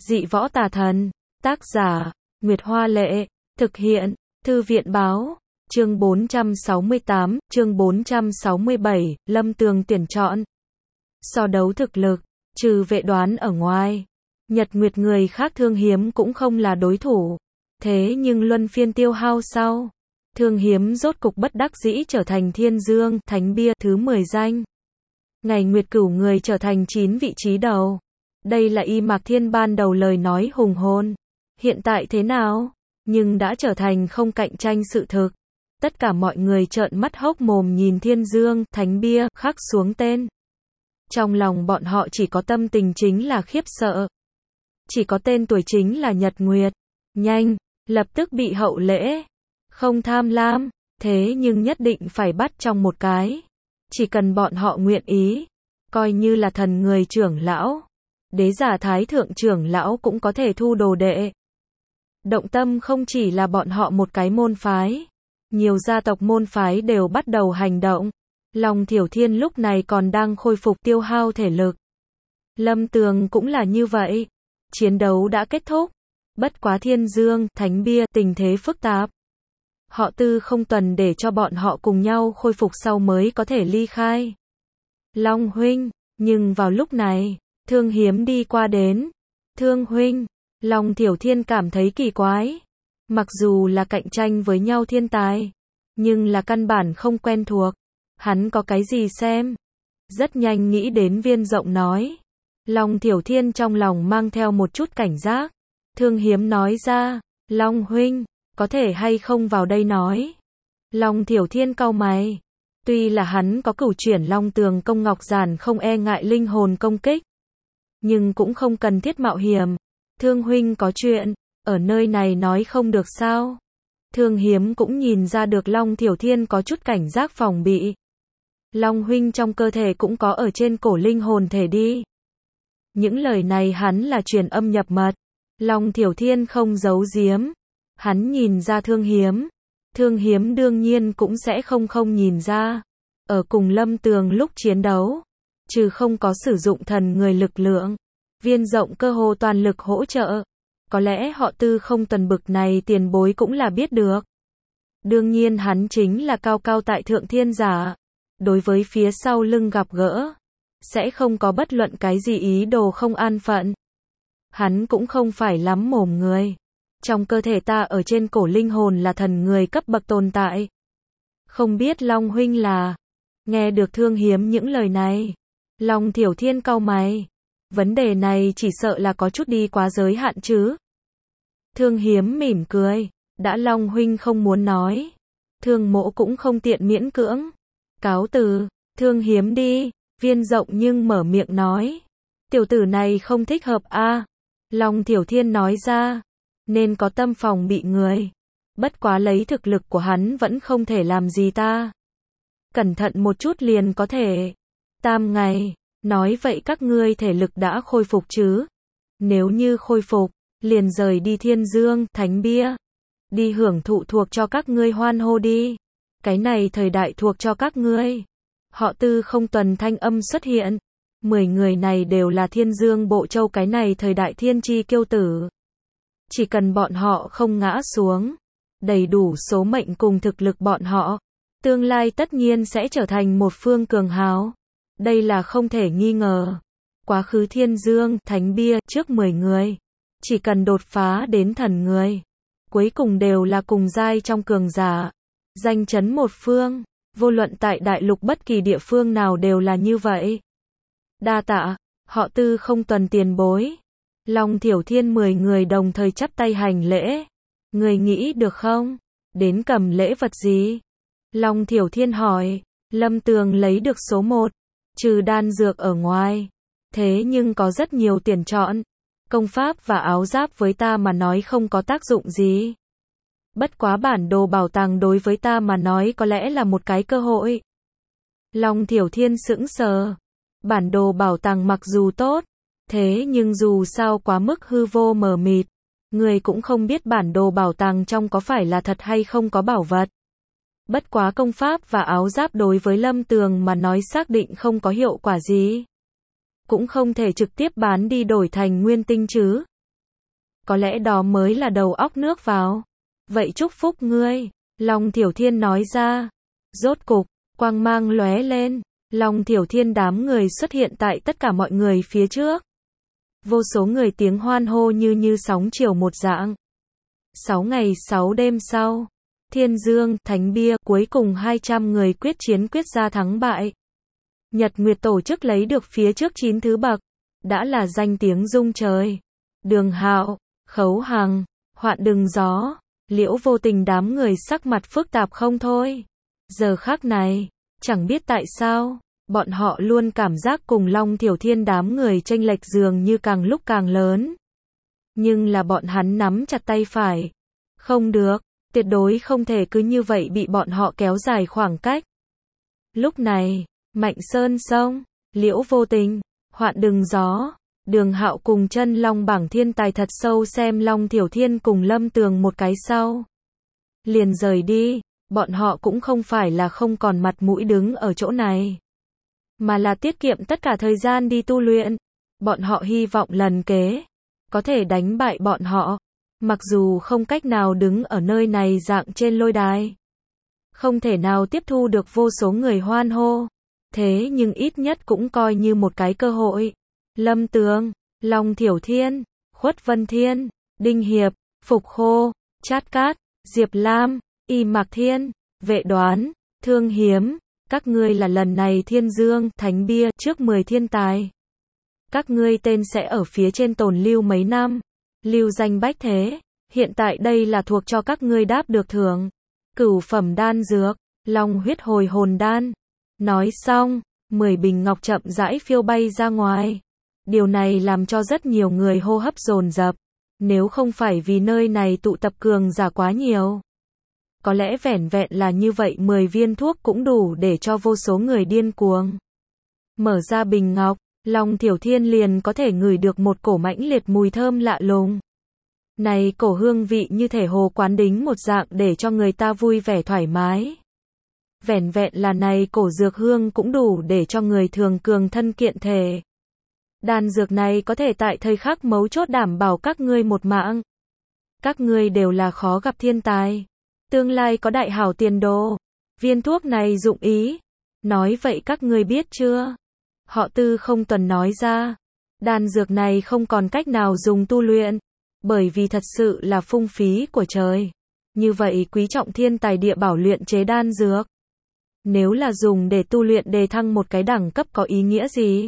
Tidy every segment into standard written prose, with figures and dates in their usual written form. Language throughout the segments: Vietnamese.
Dị võ tà thần. Tác giả, Nguyệt Hoa Lệ. Thực hiện, Thư viện Báo. Chương 468, chương 467, Lâm Tường tuyển chọn. So đấu thực lực, trừ vệ đoán ở ngoài, Nhật Nguyệt người khác Thương Hiếm cũng không là đối thủ. Thế nhưng luân phiên tiêu hao sau, Thương Hiếm rốt cục bất đắc dĩ trở thành Thiên Dương Thánh Bia thứ 10 danh. Ngày Nguyệt Cửu người trở thành 9 vị trí đầu. Đây là Y Mạc Thiên ban đầu lời nói hùng hồn. Hiện tại thế nào? Nhưng đã trở thành không cạnh tranh sự thực. Tất cả mọi người trợn mắt hốc mồm nhìn Thiên Dương Thánh Bia khắc xuống tên. Trong lòng bọn họ chỉ có tâm tình chính là khiếp sợ. Chỉ có tên tuổi chính là Nhật Nguyệt. Nhanh, lập tức bị hậu lễ. Không tham lam, thế nhưng nhất định phải bắt trong một cái. Chỉ cần bọn họ nguyện ý, coi như là thần người trưởng lão. Đế giả thái thượng trưởng lão cũng có thể thu đồ đệ. Động tâm không chỉ là bọn họ một cái môn phái. Nhiều gia tộc môn phái đều bắt đầu hành động. Long Thiểu Thiên lúc này còn đang khôi phục tiêu hao thể lực. Lâm Tường cũng là như vậy. Chiến đấu đã kết thúc. Bất quá Thiên Dương Thánh Bia tình thế phức tạp. Họ Tư không tuần để cho bọn họ cùng nhau khôi phục sau mới có thể ly khai. Long huynh, nhưng vào lúc này, Thương Hiếm đi qua đến. Thương huynh, Long Thiểu Thiên cảm thấy kỳ quái. Mặc dù là cạnh tranh với nhau thiên tài, nhưng là căn bản không quen thuộc. Hắn có cái gì xem? Rất nhanh nghĩ đến Viên Rộng nói. Long Thiểu Thiên trong lòng mang theo một chút cảnh giác. Thương Hiếm nói ra, Long huynh, có thể hay không vào đây nói. Long Thiểu Thiên cau mày. Tuy là hắn có cửu chuyển Long Tường công ngọc giản không e ngại linh hồn công kích, nhưng cũng không cần thiết mạo hiểm. Thương huynh có chuyện, ở nơi này nói không được sao? Thương Hiếm cũng nhìn ra được Long Thiểu Thiên có chút cảnh giác phòng bị. Long huynh trong cơ thể cũng có ở trên cổ linh hồn thể đi. Những lời này hắn là truyền âm nhập mật. Long Thiểu Thiên không giấu giếm. Hắn nhìn ra Thương Hiếm. Thương Hiếm đương nhiên cũng sẽ không nhìn ra. Ở cùng Lâm Tường lúc chiến đấu, trừ không có sử dụng thần người lực lượng, Viên Rộng cơ hồ toàn lực hỗ trợ. Có lẽ họ Tư không tuần bực này tiền bối cũng là biết được. Đương nhiên hắn chính là cao cao tại thượng thiên giả. Đối với phía sau lưng gặp gỡ, sẽ không có bất luận cái gì ý đồ không an phận. Hắn cũng không phải lắm mồm người. Trong cơ thể ta ở trên cổ linh hồn là thần người cấp bậc tồn tại. Không biết Long huynh là. Nghe được Thương Hiếm những lời này, Long Thiểu Thiên cau mày. Vấn đề này chỉ sợ là có chút đi quá giới hạn chứ. Thương Hiếm mỉm cười. Đã Long huynh không muốn nói, Thương mỗ cũng không tiện miễn cưỡng. Cáo từ, Thương Hiếm đi. Viên Rộng nhưng mở miệng nói. Tiểu tử này không thích hợp a. Long Thiểu Thiên nói ra. Nên có tâm phòng bị người. Bất quá lấy thực lực của hắn vẫn không thể làm gì ta. Cẩn thận một chút liền có thể. Tam ngày. Nói vậy các ngươi thể lực đã khôi phục chứ? Nếu như khôi phục, liền rời đi Thiên Dương Thánh Bia. Đi hưởng thụ thuộc cho các ngươi hoan hô đi. Cái này thời đại thuộc cho các ngươi. Họ Tư không tuần thanh âm xuất hiện. 10 người này đều là Thiên Dương Bộ Châu cái này thời đại thiên chi kiêu tử. Chỉ cần bọn họ không ngã xuống, đầy đủ số mệnh cùng thực lực bọn họ, tương lai tất nhiên sẽ trở thành một phương cường hào. Đây là không thể nghi ngờ. Quá khứ Thiên Dương Thánh Bia trước 10 người, chỉ cần đột phá đến thần người, cuối cùng đều là cùng giai trong cường giả, danh chấn một phương. Vô luận tại đại lục bất kỳ địa phương nào đều là như vậy. Đa tạ, họ Tư không tuần tiền bối. Long Thiểu Thiên 10 người đồng thời chắp tay hành lễ. Người nghĩ được không? Đến cầm lễ vật gì? Long Thiểu Thiên hỏi. Lâm Tường lấy được số 1. Trừ đan dược ở ngoài. Thế nhưng có rất nhiều tiền chọn. Công pháp và áo giáp với ta mà nói không có tác dụng gì. Bất quá bản đồ bảo tàng đối với ta mà nói có lẽ là một cái cơ hội. Long Thiểu Thiên sững sờ. Bản đồ bảo tàng mặc dù tốt, thế nhưng dù sao quá mức hư vô mờ mịt. Người cũng không biết bản đồ bảo tàng trong có phải là thật hay không có bảo vật. Bất quá công pháp và áo giáp đối với Lâm Tường mà nói xác định không có hiệu quả gì. Cũng không thể trực tiếp bán đi đổi thành nguyên tinh chứ. Có lẽ đó mới là đầu óc nước vào. Vậy chúc phúc ngươi. Long Thiểu Thiên nói ra. Rốt cục, quang mang lóe lên. Long Thiểu Thiên đám người xuất hiện tại tất cả mọi người phía trước. Vô số người tiếng hoan hô như sóng chiều một dạng. 6 ngày 6 đêm sau, Thiên Dương, Thánh Bia, cuối cùng 200 người quyết chiến quyết ra thắng bại. Nhật Nguyệt tổ chức lấy được phía trước 9 thứ bậc, đã là danh tiếng rung trời. Đường Hạo, Khấu Hằng, Hoạn Đừng Gió, Liễu Vô Tình đám người sắc mặt phức tạp không thôi. Giờ khắc này, chẳng biết tại sao, bọn họ luôn cảm giác cùng Long Thiểu Thiên đám người chênh lệch dường như càng lúc càng lớn. Nhưng là bọn hắn nắm chặt tay phải. Không được, tuyệt đối không thể cứ như vậy bị bọn họ kéo dài khoảng cách. Lúc này, Mạnh Sơn Sông, Liễu Vô Tình, Hoạn Đừng Gió, Đường Hạo cùng Chân Long bảng thiên tài thật sâu xem Long Thiểu Thiên cùng Lâm Tường một cái sau. Liền rời đi, bọn họ cũng không phải là không còn mặt mũi đứng ở chỗ này. Mà là tiết kiệm tất cả thời gian đi tu luyện. Bọn họ hy vọng lần kế, có thể đánh bại bọn họ. Mặc dù không cách nào đứng ở nơi này dạng trên lôi đài. Không thể nào tiếp thu được vô số người hoan hô. Thế nhưng ít nhất cũng coi như một cái cơ hội. Lâm Tường, Long Thiểu Thiên, Khuất Vân Thiên, Đinh Hiệp, Phục Khô, Chát Cát, Diệp Lam, Y Mạc Thiên, Vệ Đoán, Thương Hiếm. Các ngươi là lần này Thiên Dương, Thánh Bia, trước 10 thiên tài. Các ngươi tên sẽ ở phía trên tồn lưu mấy năm. Lưu danh bách thế. Hiện tại đây là thuộc cho các ngươi đáp được thưởng. Cửu phẩm đan dược, Long huyết hồi hồn đan. Nói xong, 10 bình ngọc chậm rãi phiêu bay ra ngoài. Điều này làm cho rất nhiều người hô hấp dồn dập. Nếu không phải vì nơi này tụ tập cường giả quá nhiều. Có lẽ vẻn vẹn là như vậy 10 viên thuốc cũng đủ để cho vô số người điên cuồng. Mở ra bình ngọc, Long Thiểu Thiên liền có thể ngửi được một cổ mãnh liệt mùi thơm lạ lùng. Này cổ hương vị như thể hồ quán đính một dạng để cho người ta vui vẻ thoải mái. Vẻn vẹn là này cổ dược hương cũng đủ để cho người thường cường thân kiện thể. Đan dược này có thể tại thời khắc mấu chốt đảm bảo các ngươi một mạng. Các ngươi đều là khó gặp thiên tài. Tương lai có đại hảo tiền đồ. Viên thuốc này dụng ý. Nói vậy các ngươi biết chưa? Họ Tư không tuần nói ra. Đan dược này không còn cách nào dùng tu luyện. Bởi vì thật sự là phung phí của trời. Như vậy quý trọng thiên tài địa bảo luyện chế đan dược. Nếu là dùng để tu luyện đề thăng một cái đẳng cấp có ý nghĩa gì?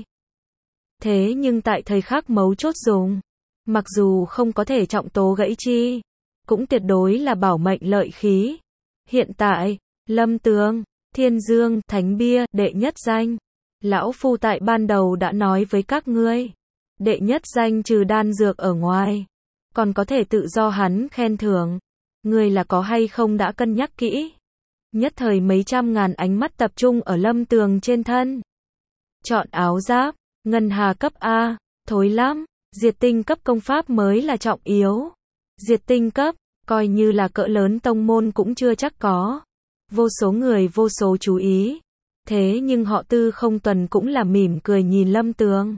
Thế nhưng tại thời khắc mấu chốt dùng. Mặc dù không có thể trọng tố gãy chi. Cũng tuyệt đối là bảo mệnh lợi khí. Hiện tại, Lâm Tường, Thiên Dương, Thánh Bia, đệ nhất danh. Lão Phu tại ban đầu đã nói với các ngươi. Đệ nhất danh trừ đan dược ở ngoài. Còn có thể tự do hắn khen thưởng. Ngươi là có hay không đã cân nhắc kỹ. Nhất thời mấy trăm ngàn ánh mắt tập trung ở Lâm Tường trên thân. Chọn áo giáp, ngân hà cấp A, thối lắm. Diệt tinh cấp công pháp mới là trọng yếu. Diệt tinh cấp, coi như là cỡ lớn tông môn cũng chưa chắc có. Vô số người vô số chú ý. Thế nhưng họ Tư không tuần cũng là mỉm cười nhìn Lâm Tường.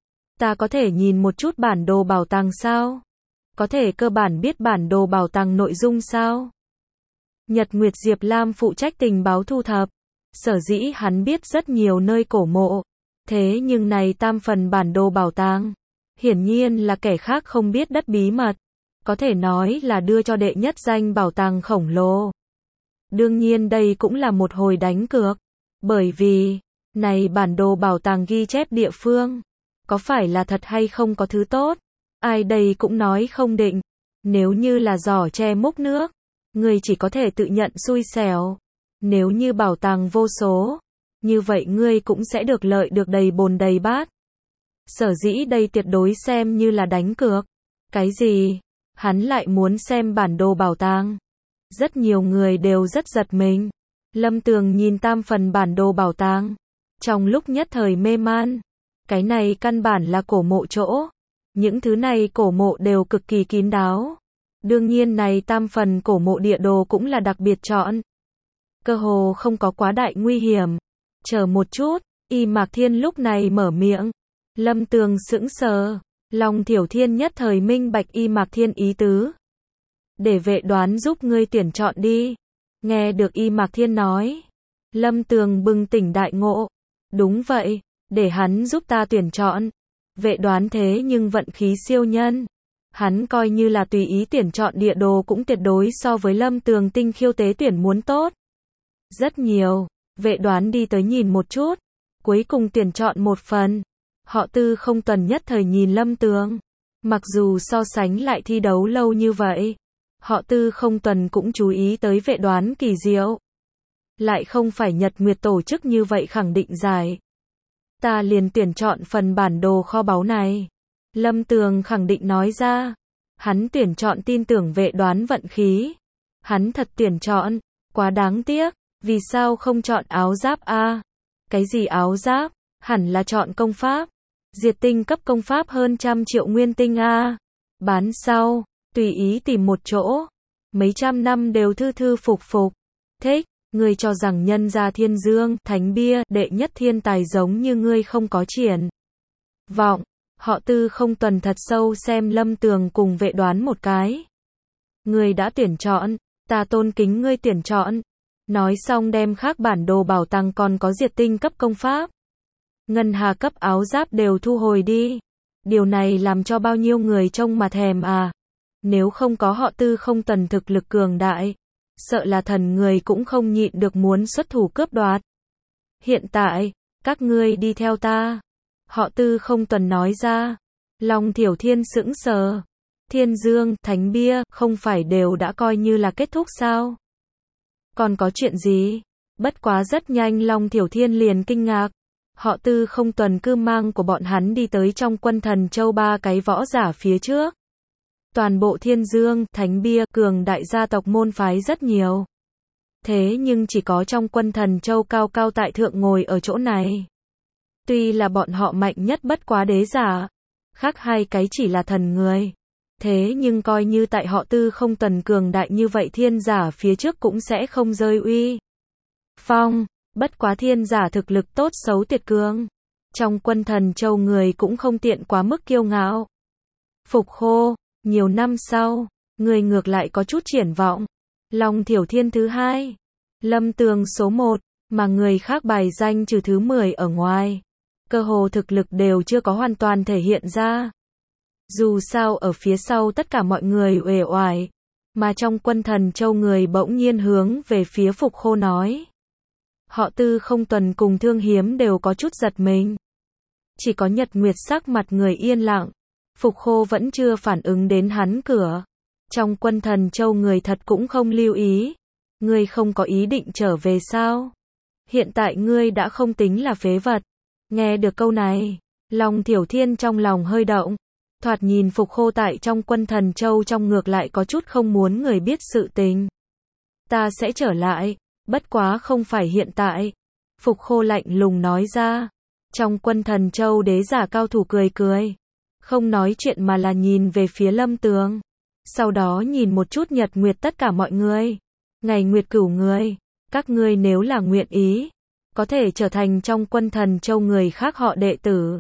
Ta có thể nhìn một chút bản đồ bảo tàng sao? Có thể cơ bản biết bản đồ bảo tàng nội dung sao? Nhật Nguyệt Diệp Lam phụ trách tình báo thu thập. Sở dĩ hắn biết rất nhiều nơi cổ mộ. Thế nhưng này tam phần bản đồ bảo tàng. Hiển nhiên là kẻ khác không biết đất bí mật. Có thể nói là đưa cho đệ nhất danh bảo tàng khổng lồ. Đương nhiên đây cũng là một hồi đánh cược. Bởi vì, này bản đồ bảo tàng ghi chép địa phương. Có phải là thật hay không có thứ tốt? Ai đây cũng nói không định. Nếu như là giỏ tre múc nước. Người chỉ có thể tự nhận xui xẻo. Nếu như bảo tàng vô số. Như vậy ngươi cũng sẽ được lợi được đầy bồn đầy bát. Sở dĩ đây tuyệt đối xem như là đánh cược. Cái gì? Hắn lại muốn xem bản đồ bảo tàng. Rất nhiều người đều rất giật mình. Lâm Tường nhìn tam phần bản đồ bảo tàng. Trong lúc nhất thời mê man. Cái này căn bản là cổ mộ chỗ. Những thứ này cổ mộ đều cực kỳ kín đáo. Đương nhiên này tam phần cổ mộ địa đồ cũng là đặc biệt chọn. Cơ hồ không có quá đại nguy hiểm. Chờ một chút, Y Mạc Thiên lúc này mở miệng. Lâm Tường sững sờ. Long Thiểu Thiên nhất thời minh bạch Y Mạc Thiên ý tứ. Để Vệ Đoán giúp ngươi tuyển chọn đi. Nghe được Y Mạc Thiên nói. Lâm Tường bừng tỉnh đại ngộ. Đúng vậy, để hắn giúp ta tuyển chọn. Vệ Đoán thế nhưng vận khí siêu nhân. Hắn coi như là tùy ý tuyển chọn địa đồ cũng tuyệt đối so với Lâm Tường tinh khiêu tế tuyển muốn tốt. Rất nhiều, Vệ Đoán đi tới nhìn một chút. Cuối cùng tuyển chọn một phần. Họ Tư không tuần nhất thời nhìn Lâm Tường. Mặc dù so sánh lại thi đấu lâu như vậy. Họ Tư không tuần cũng chú ý tới Vệ Đoán kỳ diệu. Lại không phải Nhật Nguyệt tổ chức như vậy khẳng định giải. Ta liền tuyển chọn phần bản đồ kho báu này. Lâm Tường khẳng định nói ra. Hắn tuyển chọn tin tưởng Vệ Đoán vận khí. Hắn thật tuyển chọn. Quá đáng tiếc. Vì sao không chọn áo giáp a? Cái gì áo giáp? Hẳn là chọn công pháp. Diệt tinh cấp công pháp hơn 100 triệu nguyên tinh a. Bán sau. Tùy ý tìm một chỗ. Mấy trăm năm đều thư thư phục phục. Thích. Ngươi cho rằng nhân gia Thiên Dương, Thánh Bia, đệ nhất thiên tài giống như ngươi không có triển vọng. Họ Tư không tuần thật sâu xem Lâm Tường cùng Vệ Đoán một cái. Ngươi đã tuyển chọn, ta tôn kính ngươi tuyển chọn. Nói xong đem khác bản đồ bảo tàng còn có diệt tinh cấp công pháp. Ngân hà cấp áo giáp đều thu hồi đi. Điều này làm cho bao nhiêu người trông mà thèm à. Nếu không có họ Tư không tuần thực lực cường đại. Sợ là thần người cũng không nhịn được muốn xuất thủ cướp đoạt. Hiện tại, các ngươi đi theo ta. Họ Tư không tuần nói ra. Long Thiểu Thiên sững sờ. Thiên Dương, Thánh Bia, không phải đều đã coi như là kết thúc sao? Còn có chuyện gì? Bất quá rất nhanh Long Thiểu Thiên liền kinh ngạc. Họ Tư không tuần cứ mang của bọn hắn đi tới trong quân thần châu 3 cái võ giả phía trước. Toàn bộ Thiên Dương, Thánh Bia, cường đại gia tộc môn phái rất nhiều. Thế nhưng chỉ có trong quân thần châu cao cao tại thượng ngồi ở chỗ này. Tuy là bọn họ mạnh nhất bất quá đế giả. Khác hai cái chỉ là thần người. Thế nhưng coi như tại họ Tư không tuần cường đại như vậy thiên giả phía trước cũng sẽ không rơi uy phong. Bất quá thiên giả thực lực tốt xấu tuyệt cường. Trong quân thần châu người cũng không tiện quá mức kiêu ngạo. Phục Khô. Nhiều năm sau, người ngược lại có chút triển vọng. Long Thiểu Thiên thứ 2, Lâm Tường số 1, mà người khác bài danh trừ thứ 10 ở ngoài. Cơ hồ thực lực đều chưa có hoàn toàn thể hiện ra. Dù sao ở phía sau tất cả mọi người uể oải, mà trong quân thần châu người bỗng nhiên hướng về phía Phục Khô nói. Họ Tư không tuần cùng Thương Hiếm đều có chút giật mình. Chỉ có Nhật Nguyệt sắc mặt người yên lặng. Phục Khô vẫn chưa phản ứng đến hắn cửa. Trong quân thần châu người thật cũng không lưu ý. Ngươi không có ý định trở về sao? Hiện tại ngươi đã không tính là phế vật. Nghe được câu này, Long Thiểu Thiên trong lòng hơi động. Thoạt nhìn Phục Khô tại trong quân thần châu trong ngược lại có chút không muốn người biết sự tình. Ta sẽ trở lại, bất quá không phải hiện tại. Phục Khô lạnh lùng nói ra. Trong quân thần châu đế giả cao thủ cười cười. Không nói chuyện mà là nhìn về phía Lâm Tường. Sau đó nhìn một chút Nhật Nguyệt tất cả mọi người. Ngày Nguyệt Cửu người. Các ngươi nếu là nguyện ý. Có thể trở thành trong quân thần châu người khác họ đệ tử.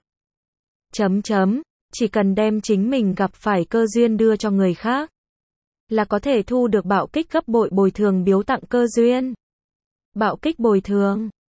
Chỉ cần đem chính mình gặp phải cơ duyên đưa cho người khác. Là có thể thu được bạo kích gấp bội bồi thường biếu tặng cơ duyên. Bạo kích bồi thường.